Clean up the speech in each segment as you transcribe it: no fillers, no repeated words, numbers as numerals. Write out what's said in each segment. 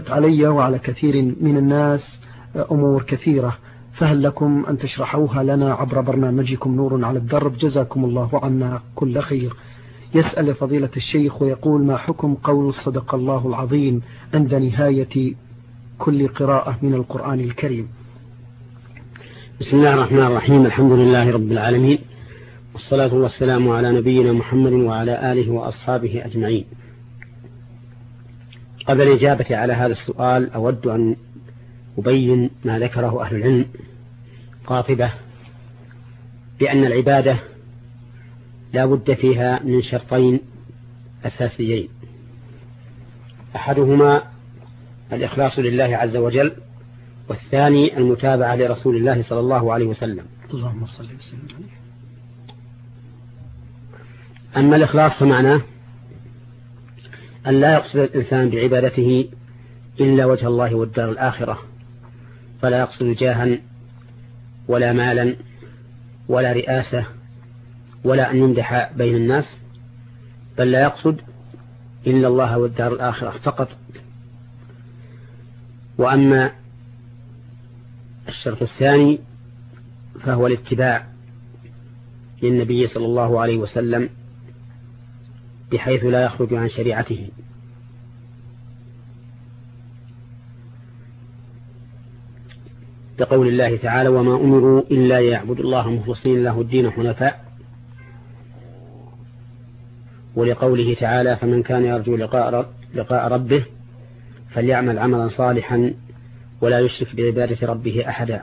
أشكلت علي وعلى كثير من الناس أمور كثيرة، فهل لكم أن تشرحوها لنا عبر برنامجكم نور على الدرب؟ جزاكم الله عنا كل خير. يسأل فضيلة الشيخ ويقول: ما حكم قول صدق الله العظيم عند نهاية كل قراءة من القرآن الكريم؟ بسم الله الرحمن الرحيم. الحمد لله رب العالمين، والصلاة والسلام على نبينا محمد وعلى آله وأصحابه أجمعين. قبل الإجابة على هذا السؤال أود أن أبين ما ذكره أهل العلم قاطبة، بأن العبادة لا بد فيها من شرطين أساسيين: أحدهما الإخلاص لله عز وجل، والثاني المتابعة لرسول الله صلى الله عليه وسلم. اللهم صل وسلم عليه. أما الإخلاص فمعناه أن لا يقصد الإنسان بعبادته إلا وجه الله والدار الآخرة، فلا يقصد جاها ولا مالا ولا رئاسة ولا أن يمدح بين الناس، بل لا يقصد إلا الله والدار الآخرة فقط. وأما الشرط الثاني فهو الاتباع للنبي صلى الله عليه وسلم بحيث لا يخرج عن شريعته، بقول الله تعالى: وما أمروا إلا ليعبدوا الله مخلصين له الدين حنفاء، ولقوله تعالى: فمن كان يرجو لقاء ربه فليعمل عملا صالحا ولا يشرك بعبادة ربه أحدا،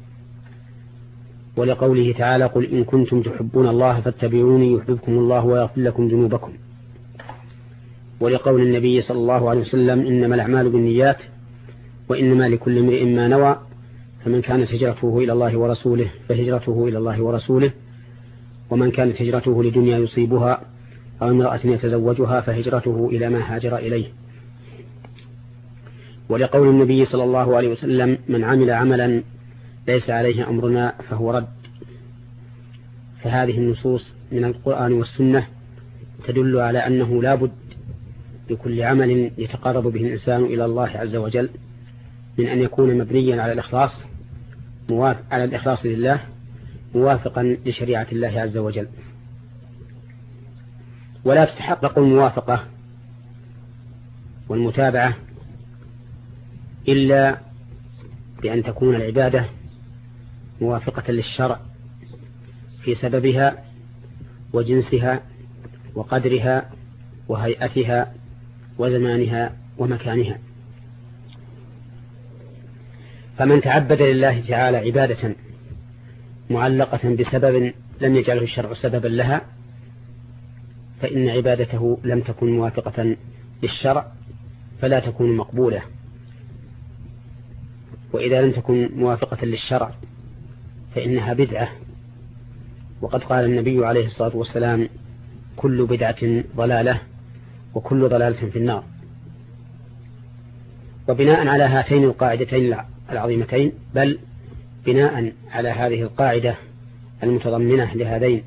ولقوله تعالى: قل إن كنتم تحبون الله فاتبعوني يحببكم الله ويغفر لكم ذنوبكم، ولقول النبي صلى الله عليه وسلم: إنما الأعمال بالنيات وإنما لكل امرئ ما نوى، فمن كانت هجرته إلى الله ورسوله فهجرته إلى الله ورسوله، ومن كانت هجرته لدنيا يصيبها أو امرأة يتزوجها فهجرته إلى ما هاجر إليه. ولقول النبي صلى الله عليه وسلم: من عمل عملا ليس عليه أمرنا فهو رد. فهذه النصوص من القرآن والسنة تدل على أنه لا بد لكل عمل يتقرب به الإنسان إلى الله عز وجل من أن يكون مبنيا على الإخلاص لله، موافقا لشريعة الله عز وجل. ولا تتحقق الموافقة والمتابعة إلا بأن تكون العبادة موافقة للشرع في سببها وجنسها وقدرها وهيئتها وزمانها ومكانها. فمن تعبد لله تعالى عبادة معلقة بسبب لم يجعله الشرع سببا لها فإن عبادته لم تكن موافقة للشرع فلا تكون مقبولة. وإذا لم تكن موافقة للشرع فإنها بدعة، وقد قال النبي عليه الصلاة والسلام: كل بدعة ضلالة وكل ضلالة في النار. وبناء على هاتين القاعدتين العظيمتين، بل بناء على هذه القاعدة المتضمنة لهذين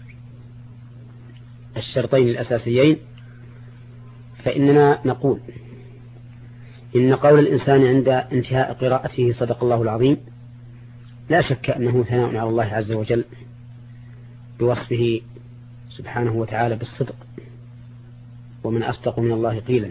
الشرطين الأساسيين، فإننا نقول إن قول الإنسان عند انتهاء قراءته صدق الله العظيم لا شك أنه ثناء على الله عز وجل بوصفه سبحانه وتعالى بالصدق، ومن أصدق من الله قيلا.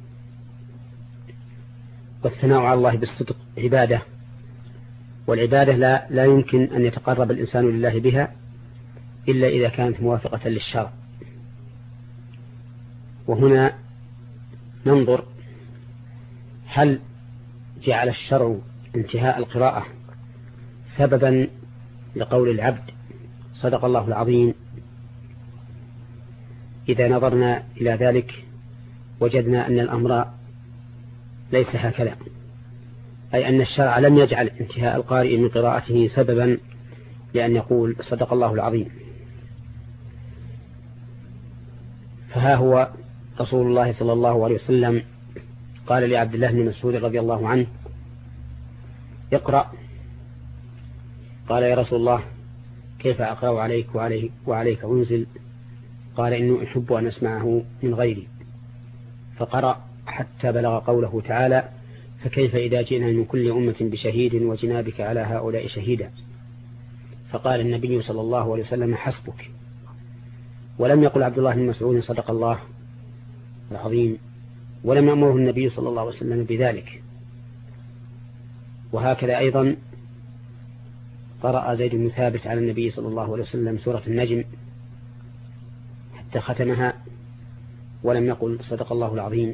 والثناء على الله بالصدق عبادة، والعبادة لا يمكن أن يتقرب الإنسان لله بها إلا إذا كانت موافقة للشرع. وهنا ننظر هل جعل الشرع انتهاء القراءة سببا لقول العبد صدق الله العظيم. إذا نظرنا إلى ذلك وجدنا أن الأمر ليس هكذا، أي أن الشرع لم يجعل انتهاء القارئ من قراءته سببا لأن يقول صدق الله العظيم. فها هو رسول الله صلى الله عليه وسلم قال لعبد الله بن مسعود رضي الله عنه: اقرأ. قال: يا رسول الله كيف أقرأ عليك وعليك أنزل؟ قال: إني أحب أن أسمعه من غيري. فقرأ حتى بلغ قوله تعالى: فكيف إذا جئنا من كل أمة بشهيد وجنابك على هؤلاء شهيدا؟ فقال النبي صلى الله عليه وسلم حسبك. ولم يقل عبد الله بن مسعود صدق الله العظيم، ولم يأمره النبي صلى الله عليه وسلم بذلك. وهكذا أيضا قرأ زيد بن ثابت على النبي صلى الله عليه وسلم سورة النجم حتى ختمها ولم يقل صدق الله العظيم.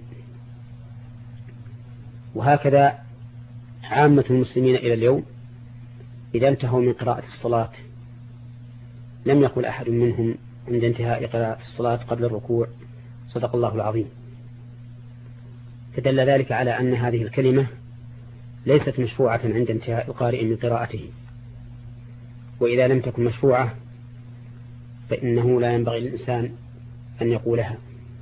وهكذا عامة المسلمين إلى اليوم إذا انتهوا من قراءة الصلاة لم يقل أحد منهم عند انتهاء قراءة الصلاة قبل الركوع صدق الله العظيم. فدل ذلك على أن هذه الكلمة ليست مشفوعة عند انتهاء القارئ من قراءته، وإذا لم تكن مشفوعة فإنه لا ينبغي للإنسان أن يقولها.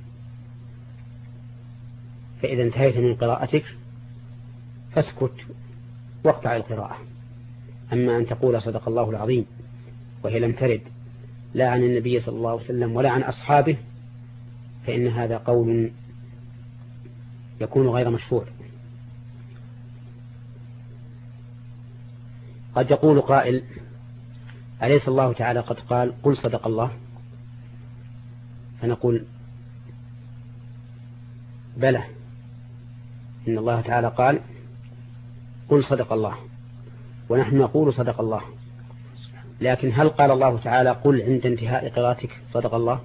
فإذا انتهيت من قراءتك فاسكت واقطع القراءة. أما أن تقول صدق الله العظيم وهي لم ترد لا عن النبي صلى الله عليه وسلم ولا عن أصحابه فإن هذا قول يكون غير مشفوع. قد يقول قائل أليس الله تعالى قد قال قل صدق الله؟ فنقول بلى، إن الله تعالى قال قل صدق الله ونحن نقول صدق الله، لكن هل قال الله تعالى قل عند انتهاء قراءتك صدق الله؟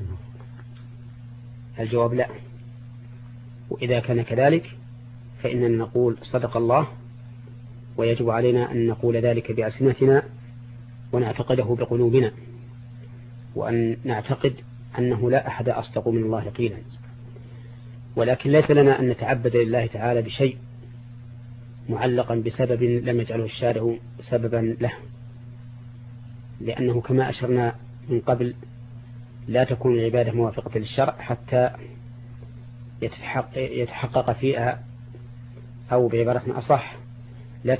الجواب لا. وإذا كان كذلك فإننا نقول صدق الله، ويجب علينا أن نقول ذلك بألسنتنا ونعتقده بقلوبنا، وأن نعتقد أنه لا أحد أصدق من الله قيلا. ولكن ليس لنا أن نتعبد لله تعالى بشيء معلقا بسبب لم يجعله الشارع سببا له، لأنه كما أشرنا من قبل لا تكون العبادة موافقة للشرع حتى يتحقق فيها، أو بعبارة أصح لا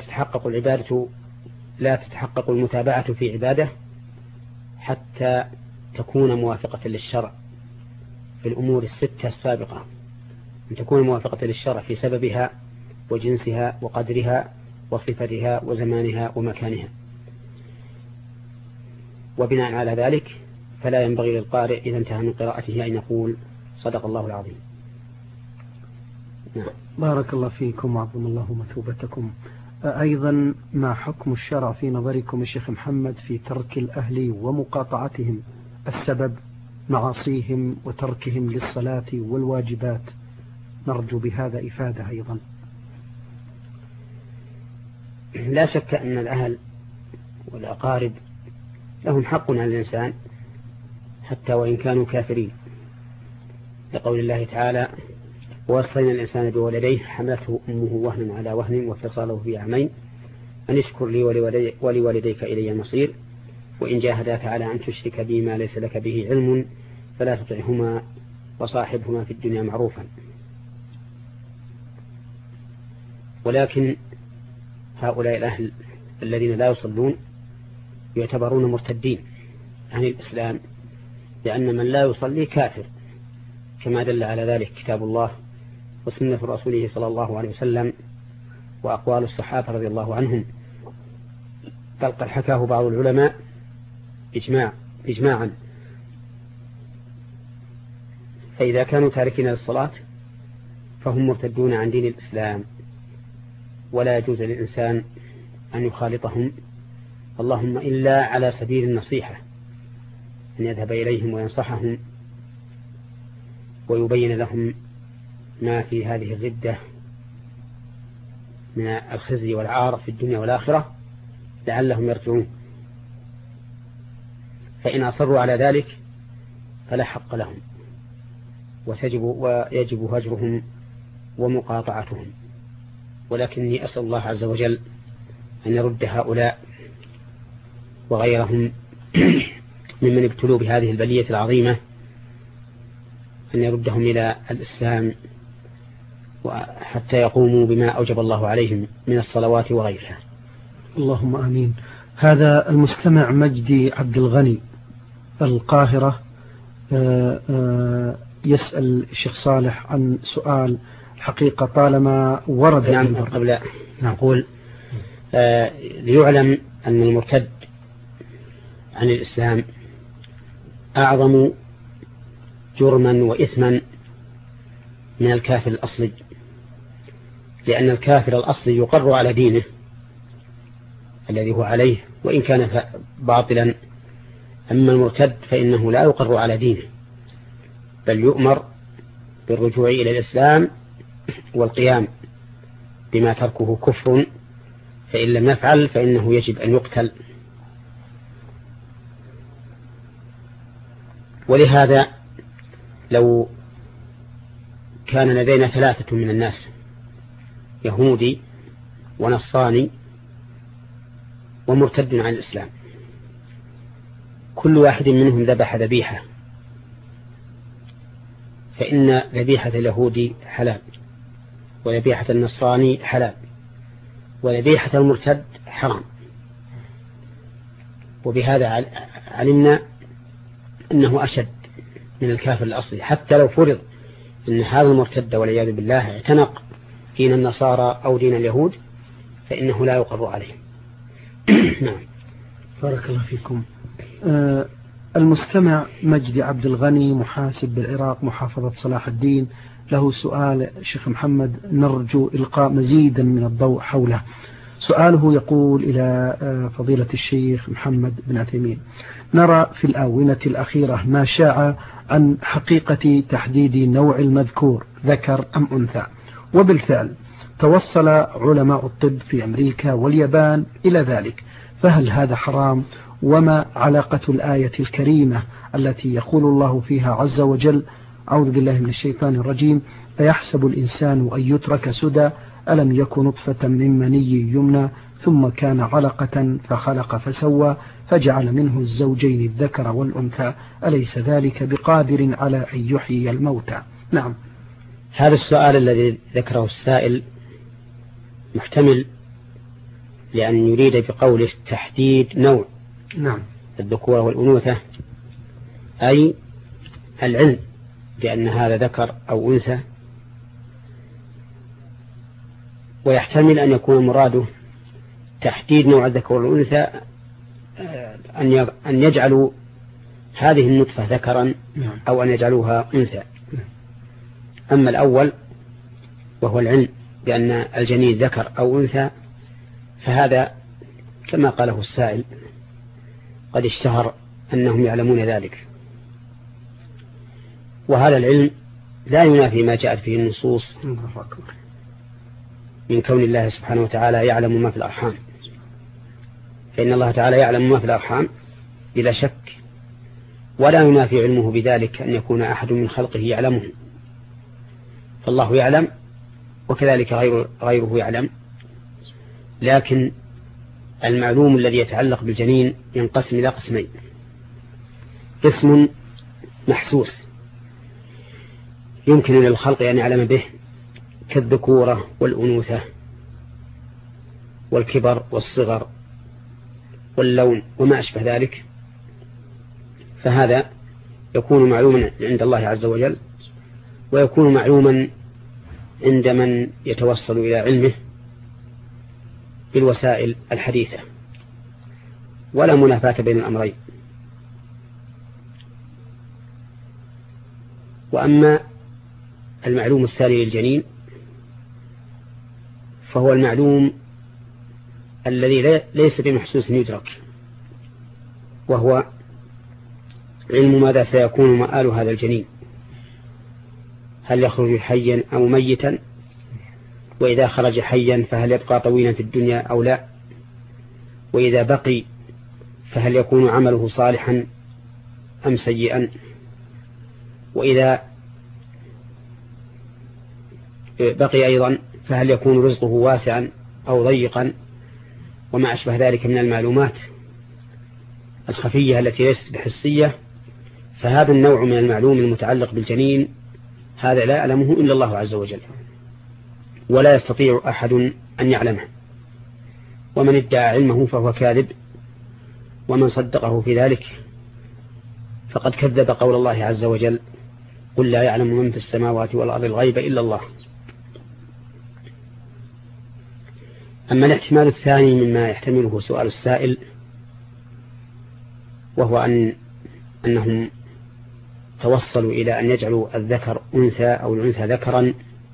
تتحقق المتابعة في عبادة حتى تكون موافقة للشرع في الأمور الستة السابقة، أن تكون موافقة للشرع في سببها وجنسها وقدرها وصفتها وزمانها ومكانها. وبناء على ذلك فلا ينبغي للقارئ إذا انتهى من قراءته أن يقول صدق الله العظيم. نعم. بارك الله فيكم وعظم الله مثوبتكم. أيضا ما حكم الشرع في نظركم الشيخ محمد في ترك الأهل ومقاطعتهم السبب معاصيهم وتركهم للصلاة والواجبات؟ نرجو بهذا إفادة أيضا. لا شك أن الأهل والأقارب لهم حق على الإنسان حتى وإن كانوا كافرين، لقول الله تعالى ووصينا الإنسان بولديه حملته أمه وهنا على وهن وفصاله في عامين أن اشكر لي ولوالديك إلي المصير وإن جاهداك على أن تشرك بي ما ليس لك به علم فلا تطعهما وصاحبهما في الدنيا معروفا. ولكن هؤلاء الأهل الذين لا يصلون يعتبرون مرتدين عن الإسلام، لأن من لا يصلي كافر، كما دل على ذلك كتاب الله وسنة رسوله صلى الله عليه وسلم وأقوال الصحابة رضي الله عنهم، بل قد حكاه بعض العلماء إجماعا. فإذا كانوا تاركين للصلاة فهم مرتدون عن دين الإسلام، ولا يجوز للإنسان أن يخالطهم، اللهم إلا على سبيل النصيحة، أن يذهب إليهم وينصحهم ويبين لهم ما في هذه الردة من الخزي والعار في الدنيا والآخرة لعلهم يرجعون. فإن أصروا على ذلك فلا حق لهم ويجب هجرهم ومقاطعتهم. ولكني أسأل الله عز وجل أن يرد هؤلاء وغيرهم ممن ابتلوا بهذه البلية العظيمة أن يردهم إلى الإسلام حتى يقوموا بما أوجب الله عليهم من الصلوات وغيرها. اللهم آمين. هذا المستمع مجدي عبد الغني القاهرة يسأل الشيخ صالح عن سؤال حقيقة طالما ورد. نعم. قبل نقول ليعلم أن المرتد عن الإسلام أعظم جرما وإثما من الكافر الأصلي، لأن الكافر الأصلي يقر على دينه الذي هو عليه وإن كان باطلا، أما المرتد فإنه لا يقر على دينه، بل يؤمر بالرجوع إلى الإسلام والقيام بما تركه كفر، فإن لم يفعل فإنه يجب أن يقتل. ولهذا لو كان لدينا 3 من الناس، يهودي ونصراني ومرتد عن الإسلام، كل واحد منهم ذبح ذبيحة، فإن ذبيحة اليهودي حلال، وذبيحة النصراني حلال، وذبيحة المرتد حرام. وبهذا علمنا أنه أشد من الكافر الأصلي، حتى لو فرض أن هذا المرتد والعياذ بالله اعتنق دين النصارى أو دين اليهود فإنه لا يقر عليه. نعم. بارك الله فيكم. المستمع مجدي عبد الغني محاسب بالعراق محافظة صلاح الدين له سؤال شيخ محمد نرجو إلقاء مزيدا من الضوء حوله. سؤاله يقول إلى فضيلة الشيخ محمد بن عثيمين: نرى في الآونة الأخيرة ما شاع عن حقيقة تحديد نوع المذكور ذكر أم أنثى، وبالفعل توصل علماء الطب في أمريكا واليابان إلى ذلك، فهل هذا حرام؟ وما علاقة الآية الكريمة التي يقول الله فيها عز وجل: أعوذ بالله من الشيطان الرجيم، فيحسب الإنسان أن يترك سدى ألم يكن نطفة من مني يمنى ثم كان علقة فخلق فسوى فجعل منه الزوجين الذكر والأنثى أليس ذلك بقادر على أن يحيي الموتى؟ نعم. هذا السؤال الذي ذكره السائل محتمل، لأن يريد بقوله تحديد نوع نعم الذكورة والأنوثة، أي العلم بأن هذا ذكر أو أنثى، ويحتمل أن يكون مراده تحديد نوع الذكر والأنثى أن يجعلوا هذه النطفة ذكرا أو أن يجعلوها أنثى. أما الأول وهو العلم بأن الجنين ذكر أو أنثى فهذا كما قاله السائل قد اشتهر أنهم يعلمون ذلك، وهذا العلم لا ينافي ما جاءت فيه النصوص من كون الله سبحانه وتعالى يعلم ما في الأرحام، فإن الله تعالى يعلم ما في الأرحام بلا شك، ولا ينافي علمه بذلك أن يكون أحد من خلقه يعلمه، فالله يعلم وكذلك غيره يعلم. لكن المعلوم الذي يتعلق بالجنين ينقسم إلى قسمين: قسم محسوس يمكن للخلق أن يعلم به كالذكورة والأنوثة والكبر والصغر واللون وما أشبه ذلك، فهذا يكون معلوما عند الله عز وجل، ويكون معلوما عند من يتوصل إلى علمه بالوسائل الحديثة، ولا منافاة بين الأمرين. وأما المعلوم الثاني للجنين فهو المعلوم الذي ليس بمحسوس يدرك، وهو علم ماذا سيكون مآل هذا الجنين، هل يخرج حيا أو ميتا، وإذا خرج حيا فهل يبقى طويلا في الدنيا أو لا، وإذا بقي فهل يكون عمله صالحا أم سيئا، وإذا بقي أيضا فهل يكون رزقه واسعا أو ضيقا، وما أشبه ذلك من المعلومات الخفية التي ليست بحسية. فهذا النوع من المعلوم المتعلق بالجنين هذا لا يعلمه إلا الله عز وجل، ولا يستطيع أحد أن يعلمه، ومن ادعى علمه فهو كاذب، ومن صدقه في ذلك فقد كذب قول الله عز وجل: قل لا يعلم من في السماوات والأرض الغيب إلا الله. أما الاحتمال الثاني مما يحتمله سؤال السائل، وهو أنهم توصلوا إلى أن يجعلوا الذكر أنثى أو الأنثى ذكرا،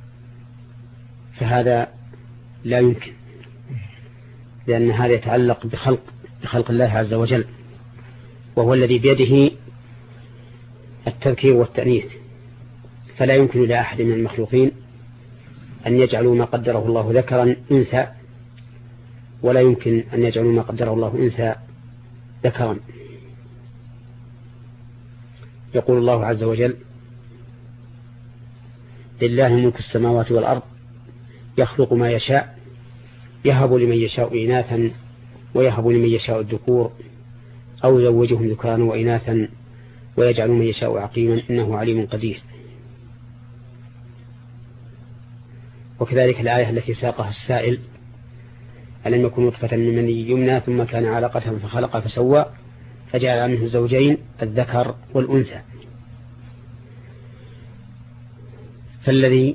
فهذا لا يمكن، لأن هذا يتعلق بخلق الله عز وجل، وهو الذي بيده التذكير والتأنيث، فلا يمكن لأحد من المخلوقين أن يجعلوا ما قدره الله ذكرا أنثى، ولا يمكن أن يجعلوا ما قدره الله أنثى ذكرا. يقول الله عز وجل: لله ملك السماوات والأرض يخلق ما يشاء يهب لمن يشاء إناثا ويهب لمن يشاء الذكور أو يزوجهم ذكرانا وإناثا ويجعل من يشاء عقيما إنه عليم قدير. وكذلك الآية التي ساقها السائل: ألم يكن نطفة من مني يمنى ثم كان علقة فخلق فسوى فجعل منه الزوجين الذكر والأنثى. فالذي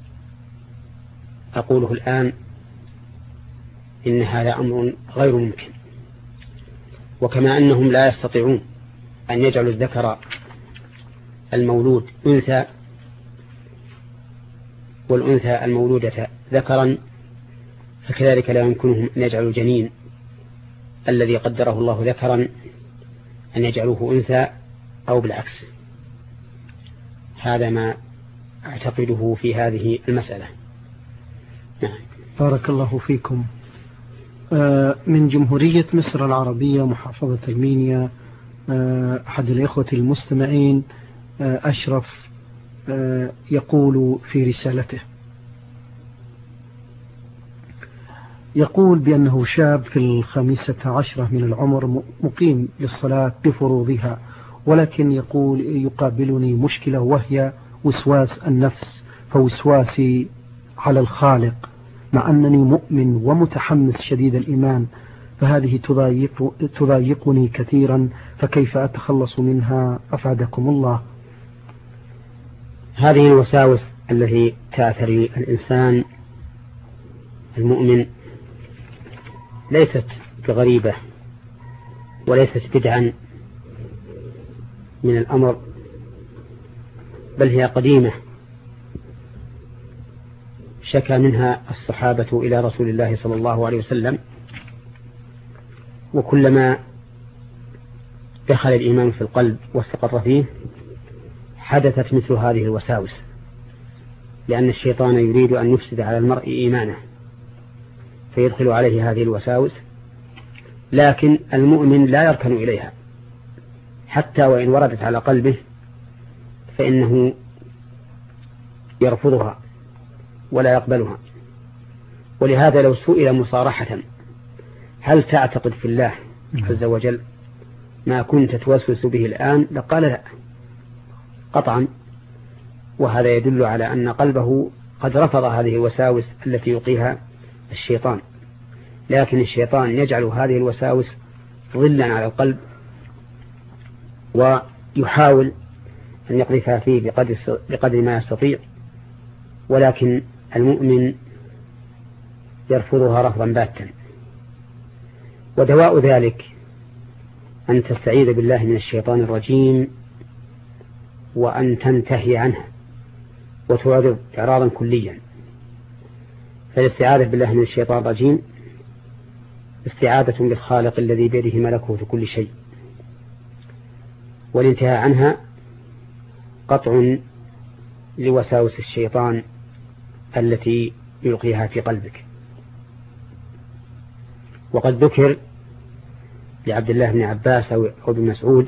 أقوله الآن إن هذا أمر غير ممكن، وكما أنهم لا يستطيعون أن يجعلوا الذكر المولود أنثى والأنثى المولودة ذكرا، فكذلك لا يمكنهم أن يجعلوا الجنين الذي قدره الله ذكرا أن يجعلوه أنثى أو بالعكس. هذا ما أعتقده في هذه المسألة. نعم. بارك الله فيكم. من جمهورية مصر العربية محافظة المينيا، أحد الإخوة المستمعين أشرف يقول في رسالته، يقول بأنه شاب في 15 من العمر مقيم للصلاة بفروضها، ولكن يقول يقابلني مشكلة وهي وسواس النفس، فوسواسي على مع أنني مؤمن ومتحمس شديد الإيمان، فهذه تضايقني كثيرا، فكيف أتخلص منها أفادكم الله؟ هذه الوساوس التي تأثر الإنسان المؤمن ليست بغريبة وليست بدعا من الأمر، بل هي قديمة شكى منها الصحابة إلى رسول الله صلى الله عليه وسلم، وكلما دخل الإيمان في القلب واستقر فيه حدثت مثل هذه الوساوس، لأن الشيطان يريد أن يفسد على المرء إيمانه فيدخل عليه هذه الوساوس، لكن المؤمن لا يركن إليها حتى وإن وردت على قلبه فإنه يرفضها ولا يقبلها. ولهذا لو سئل مصارحة: هل تعتقد في الله عز وجل ما كنت توسوس به الآن؟ لقال لا قطعا، وهذا يدل على أن قلبه قد رفض هذه الوساوس التي يلقيها الشيطان، لكن الشيطان يجعل هذه الوساوس ظلا على القلب ويحاول أن يقذفها فيه بقدر ما يستطيع، ولكن المؤمن يرفضها رفضا باتا. ودواء ذلك أن تستعيذ بالله من الشيطان الرجيم وأن تنتهي عنه وتعرض إعراضا كليا. فالاستعاذة بالله من الشيطان الرجيم استعاذة بالخالق الذي بيده ملكوت كل شيء، والانتهاء عنها قطع لوساوس الشيطان التي يلقيها في قلبك. وقد ذكر لعبد الله بن عباس أو ابن مسعود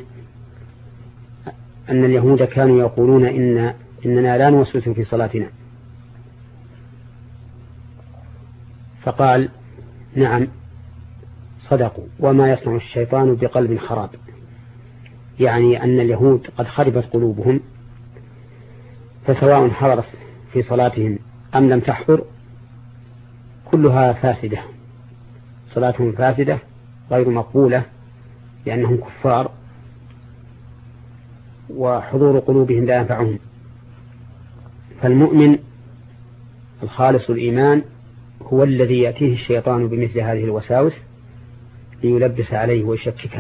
أن اليهود كانوا يقولون إننا لا نوسوس في صلاتنا، فقال: نعم صدقوا، وما يصنع الشيطان بقلب خراب، يعني أن اليهود قد خربت قلوبهم، فسواء حضرت في صلاتهم أم لم تحضر كلها فاسدة، صلاتهم فاسدة غير مقبولة لأنهم كفار، وحضور قلوبهم لا ينفعهم. فالمؤمن الخالص الإيمان هو الذي يأتيه الشيطان بمثل هذه الوساوس ليلبس عليه ويشككه.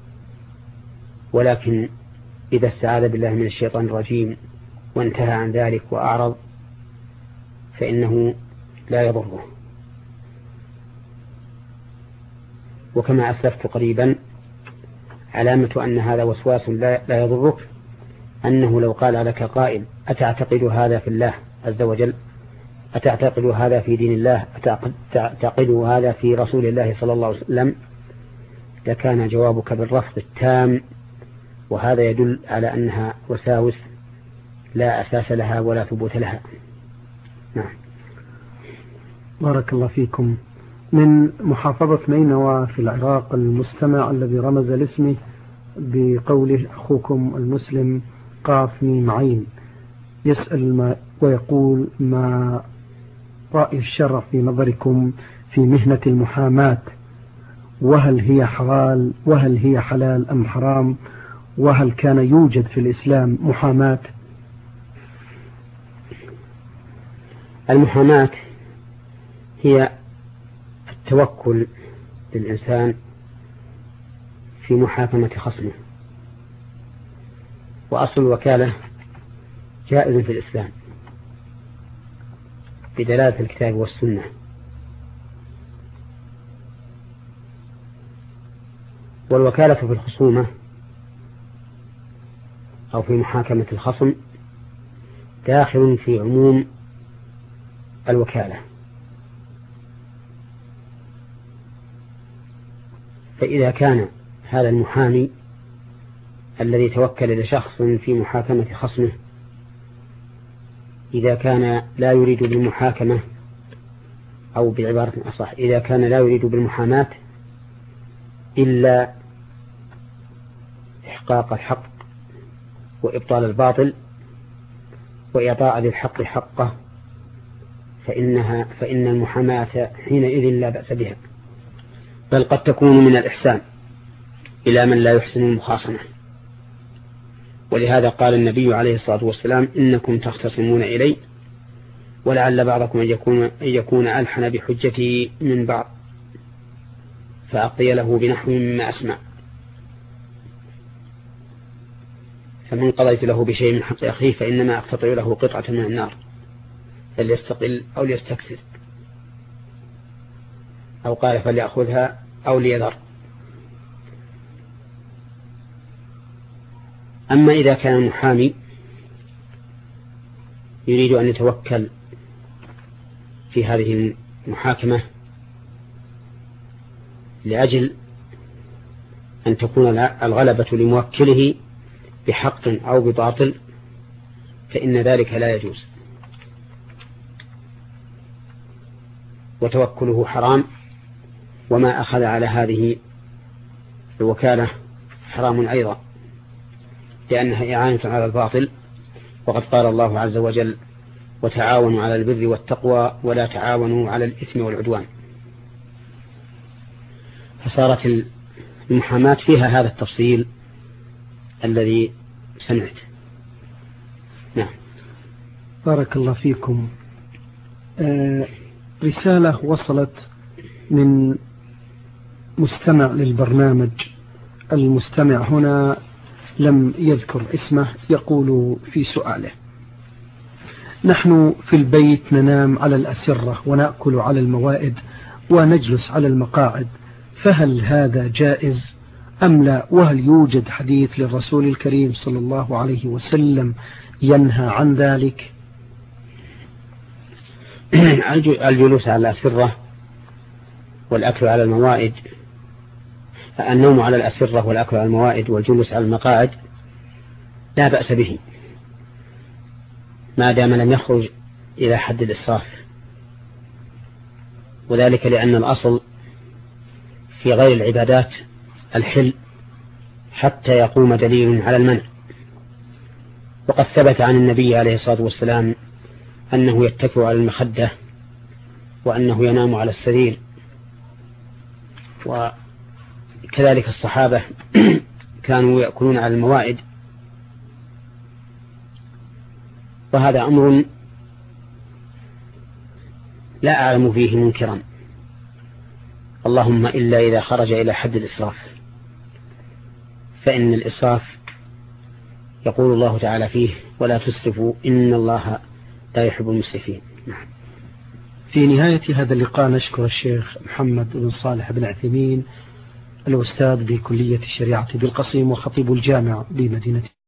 ولكن إذا استعاذ بالله من الشيطان الرجيم وانتهى عن ذلك وأعرض فإنه لا يضره. وكما أسلفت قريبا علامة أن هذا وسواس لا يضرك أنه لو قال لك قائل أتعتقد هذا في الله عز وجل، أتعتقد هذا في دين الله، أتعتقد هذا في رسول الله صلى الله عليه وسلم، لكان جوابك بالرفض التام، وهذا يدل على أنها وساوس لا أساس لها ولا ثبوت لها. نعم. بارك الله فيكم. من محافظة نينوى في العراق المستمع الذي رمز لاسمه بقوله أخوكم المسلم قاف ميم عين يسأل ويقول: ما رأي الشرع في نظركم في مهنة المحاماة؟ وهل هي حلال أم حرام؟ وهل كان يوجد في الإسلام محاماة؟ المحاماة هي التوكل للإنسان في محاكمة خصمه، وأصل الوكالة جائز في الإسلام بدلالة الكتاب والسنة. والوكالة في الخصومة أو في محاكمة الخصم داخل في عموم الوكالة. فإذا كان هذا المحامي الذي توكل لشخص في محاكمة خصمه إذا كان لا يريد بالمحاكمة، أو بعبارة أصح إذا كان لا يريد بالمحاماة إلا إحقاق الحق وإبطال الباطل وإعطاء ذي الحق حقه، فإن المحاماة حينئذ لا بأس بها، بل قد تكون من الإحسان إلى من لا يحسن المخاصمة. ولهذا قال النبي عليه الصلاة والسلام: إنكم تختصمون إلي ولعل بعضكم أن يكون ألحن بحجتي من بعض فأقضي له بنحو مما أسمع، فمن قضيت له بشيء من حق أخيه فإنما أقتطع له قطعة من النار فليستقل أو ليستكثر، أو قال فليأخذها أو ليذر. أما إذا كان المحامي يريد أن يتوكل في هذه المحاكمة لأجل أن تكون الغلبة لموكله بحق أو بباطل فإن ذلك لا يجوز، وتوكله حرام، وما أخذ على هذه الوكالة حرام أيضا، لأنها إعانة على الباطل، وقد قال الله عز وجل: وتعاونوا على البر والتقوى ولا تعاونوا على الإثم والعدوان. فصارت المحاماة فيها هذا التفصيل الذي سمعت. نعم. بارك الله فيكم. رسالة وصلت من مستمع للبرنامج. المستمع هنا لم يذكر اسمه، يقول في سؤاله: نحن في البيت ننام على الأسرة ونأكل على الموائد ونجلس على المقاعد، فهل هذا جائز أم لا؟ وهل يوجد حديث للرسول الكريم صلى الله عليه وسلم ينهى عن ذلك؟ الجلوس على الأسرة والأكل على الموائد، النوم على الأسرة والأكل على الموائد والجلوس على المقاعد لا بأس به ما دام لم يخرج إلى حد الإسراف، وذلك لأن الأصل في غير العبادات الحل حتى يقوم دليل على المنع. وقد ثبت عن النبي عليه الصلاة والسلام أنه يتكئ على المخدة وأنه ينام على السرير، وكذلك الصحابة كانوا يأكلون على الموائد، وهذا أمر لا أعلم فيه منكرا، اللهم إلا إذا خرج إلى حد الإسراف، فإن الإسراف يقول الله تعالى فيه ولا تسرفوا إن الله لا يحب المسرفين. في نهاية هذا اللقاء نشكر الشيخ محمد بن صالح بن عثيمين الأستاذ بكلية الشريعة بالقصيم وخطيب الجامع بمدينة